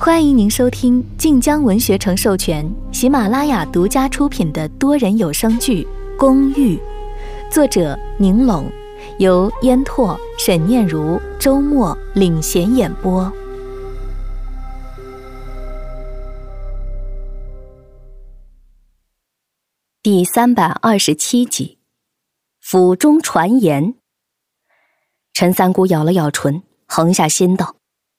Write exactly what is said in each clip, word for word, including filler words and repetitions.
欢迎您收听晋江文学城授权、喜马拉雅独家出品的多人有声剧《公寓》，作者宁拢，由烟拓、沈念如、周末领衔演播。第三百二十七集，府中传言。陈三姑咬了咬唇，横下心道：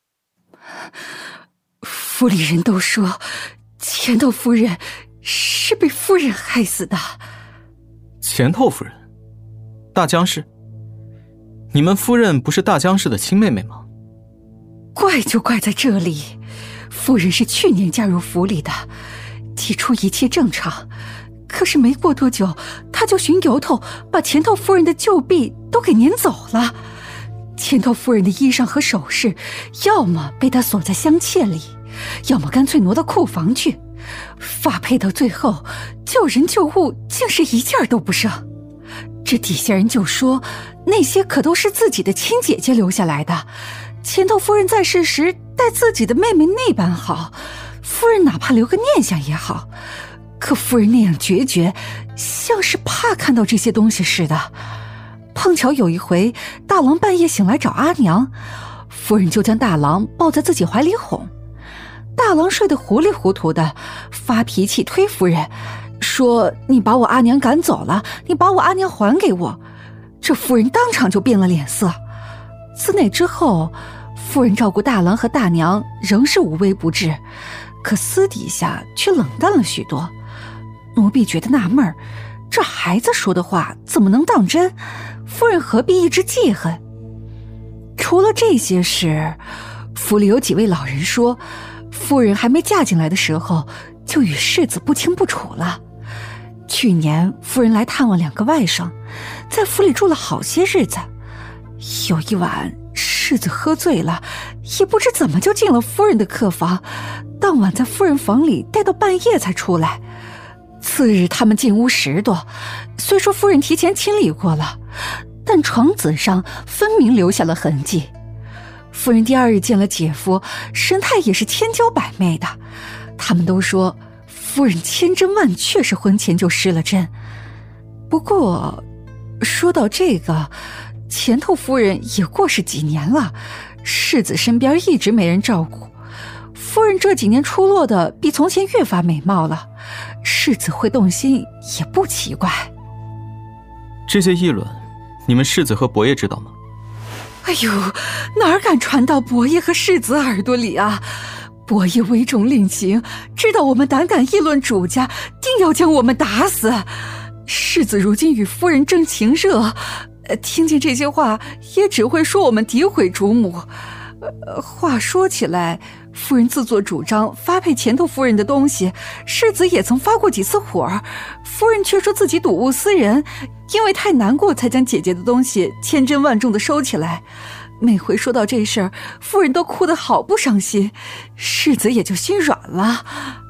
府里人都说钱头夫人是被夫人害死的。 钱头夫人？大江氏？你们夫人不是大江氏的亲妹妹吗？ 怪就怪在这里，夫人是去年加入府里的，起初一切正常，可是没过多久，她就寻由头把钱头夫人的旧币都给撵走了。钱头夫人的衣裳和首饰，要么被她锁在香屉里，要么干脆挪到库房去，发配到最后，旧人旧物竟是一件都不剩。这底下人就说，那些可都是自己的亲姐姐留下来的，钱头夫人在世时待自己的妹妹那般好，夫人哪怕留个念想也好。可夫人那样决绝，像是怕看到这些东西似的。碰巧有一回，大郎半夜醒来找阿娘，夫人就将大郎抱在自己怀里哄。大郎睡得糊里糊涂的，发脾气推夫人，说你把我阿娘赶走了，你把我阿娘还给我。这夫人当场就变了脸色。自那之后，夫人照顾大郎和大娘仍是无微不至，可私底下却冷淡了许多。奴婢觉得纳闷，这孩子说的话怎么能当真？夫人何必一直记恨？除了这些事，府里有几位老人说，夫人还没嫁进来的时候就与世子不清不楚了。去年夫人来探望两个外甥，在府里住了好些日子。有一晚世子喝醉了，也不知怎么就进了夫人的客房，当晚在夫人房里待到半夜才出来。次日他们进屋时多，虽说夫人提前清理过了，但床子上分明留下了痕迹。夫人第二日见了姐夫，神态也是千娇百媚的。他们都说夫人千真万确是婚前就失了贞。不过说到这个，钱头夫人也过世几年了，世子身边一直没人照顾，夫人这几年出落的比从前越发美貌了，世子会动心也不奇怪。 这些议论，你们世子和伯爷知道吗？ 哎呦，哪儿敢传到伯爷和世子耳朵里啊！伯爷威重令行，知道我们胆敢议论主家，定要将我们打死。世子如今与夫人正情热，听见这些话也只会说我们诋毁主母。呃，话说起来，夫人自作主张发配钱头夫人的东西，世子也曾发过几次火，夫人却说自己睹物思人，因为太难过才将姐姐的东西千珍万重地收起来。每回说到这事儿，夫人都哭得好不伤心，世子也就心软了。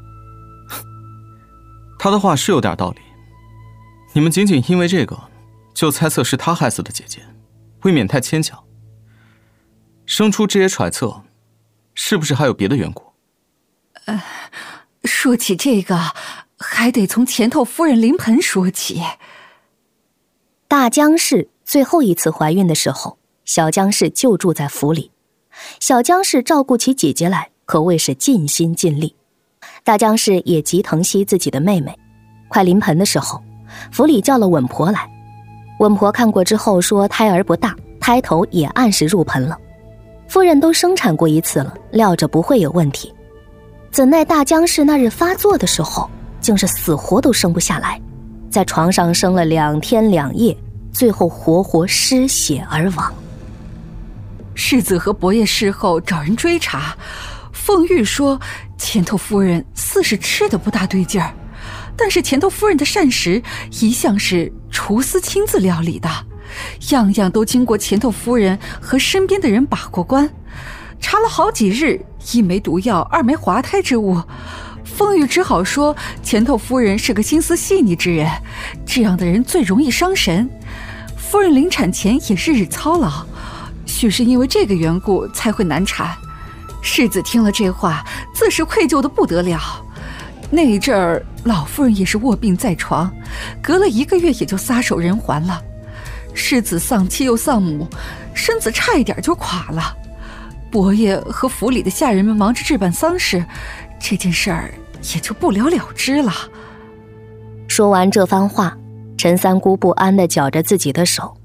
他的话是有点道理，你们仅仅因为这个就猜测是他害死的姐姐，未免太牵强。生出这些揣测，是不是还有别的缘故？ 呃，说起这个，还得从钱头夫人临盆说起。 大江氏最后一次怀孕的时候，小江氏就住在府里。小江氏照顾起姐姐来，可谓是尽心尽力。大江氏也极疼惜自己的妹妹。快临盆的时候，府里叫了稳婆来。稳婆看过之后说，胎儿不大，胎头也按时入盆了。夫人都生产过一次了，料着不会有问题。怎奈大江氏那日发作的时候，竟是死活都生不下来，在床上生了两天两夜，最后活活失血而亡。 世子和伯爷事后找人追查，凤玉说钱头夫人似是吃的不大对劲儿，但是钱头夫人的膳食一向是厨师亲自料理的，样样都经过钱头夫人和身边的人把过关，查了好几日，一没毒药，二没滑胎之物。凤玉只好说钱头夫人是个心思细腻之人，这样的人最容易伤神。夫人临产前也日日操劳，许是因为这个缘故才会难产。 世子听了这话，自是愧疚的不得了。那一阵儿，老夫人也是卧病在床，隔了一个月也就撒手人寰了。世子丧妻又丧母，身子差一点就垮了。伯爷和府里的下人们忙着置办丧事，这件事儿也就不了了之了。 说完这番话，陈三姑不安地绞着自己的手。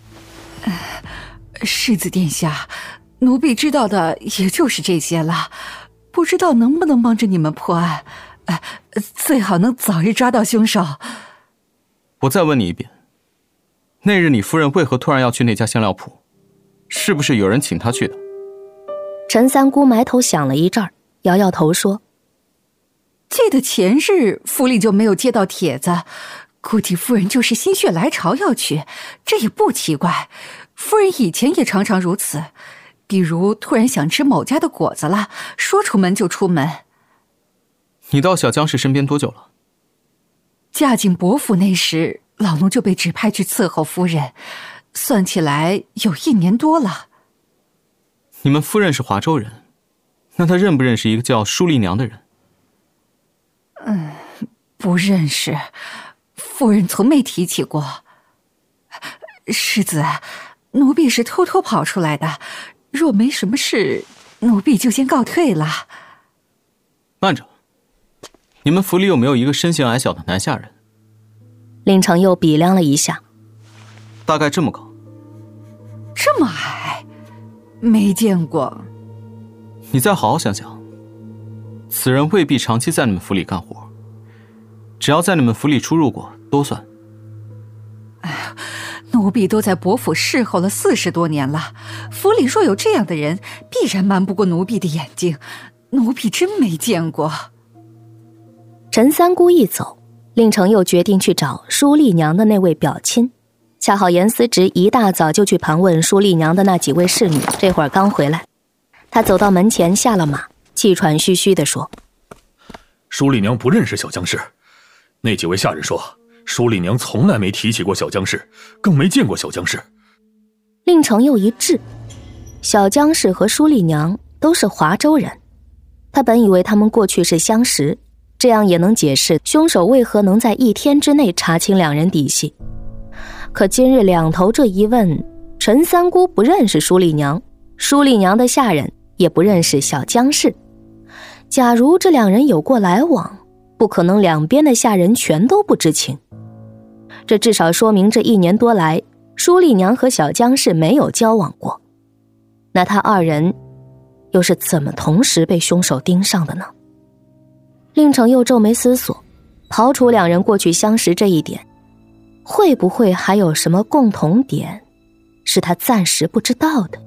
世子殿下，奴婢知道的也就是这些了，不知道能不能帮着你们破案，呃，最好能早日抓到凶手。 我再问你一遍，那日你夫人为何突然要去那家香料铺？是不是有人请她去的？ 陈三姑埋头想了一阵儿，摇摇头说： 记得前日府里就没有接到帖子，估计夫人就是心血来潮要去，这也不奇怪。夫人以前也常常如此，比如突然想吃某家的果子了，说出门就出门。 你到小江氏身边多久了？ 嫁进伯府那时，老奴就被指派去伺候夫人，算起来有一年多了。 你们夫人是华州人，那她认不认识一个叫舒丽娘的人？ 嗯，不认识，夫人从没提起过。世子，奴婢是偷偷跑出来的，若没什么事，奴婢就先告退了。 慢着，你们府里有没有一个身形矮小的南下人？ 令程又比量了一下， 大概这么高。 这么矮？没见过。 你再好好想想，此人未必长期在你们府里干活，只要在你们府里出入过都算。 哎呀，奴婢都在伯府侍候了四十多年了，府里若有这样的人，必然瞒不过奴婢的眼睛，奴婢真没见过。 陈三姑一走，令程又决定去找舒丽娘的那位表亲。恰好严思直一大早就去盘问舒丽娘的那几位侍女，这会儿刚回来。他走到门前下了马，气喘吁吁地说： 舒丽娘不认识小江氏，那几位下人说舒丽娘从来没提起过小江氏，更没见过小江氏。 令程又一滞，小江氏和舒丽娘都是华州人，他本以为他们过去是相识，这样也能解释凶手为何能在一天之内查清两人底细。可今日两头这一问，陈三姑不认识舒丽娘，舒丽娘的下人也不认识小江氏。假如这两人有过来往，不可能两边的下人全都不知情。这至少说明这一年多来，舒丽娘和小江氏没有交往过。那他二人又是怎么同时被凶手盯上的呢？令程又皱眉思索，刨除两人过去相识这一点，会不会还有什么共同点是他暂时不知道的？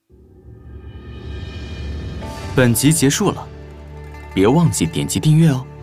本集结束了，别忘记点击订阅哦。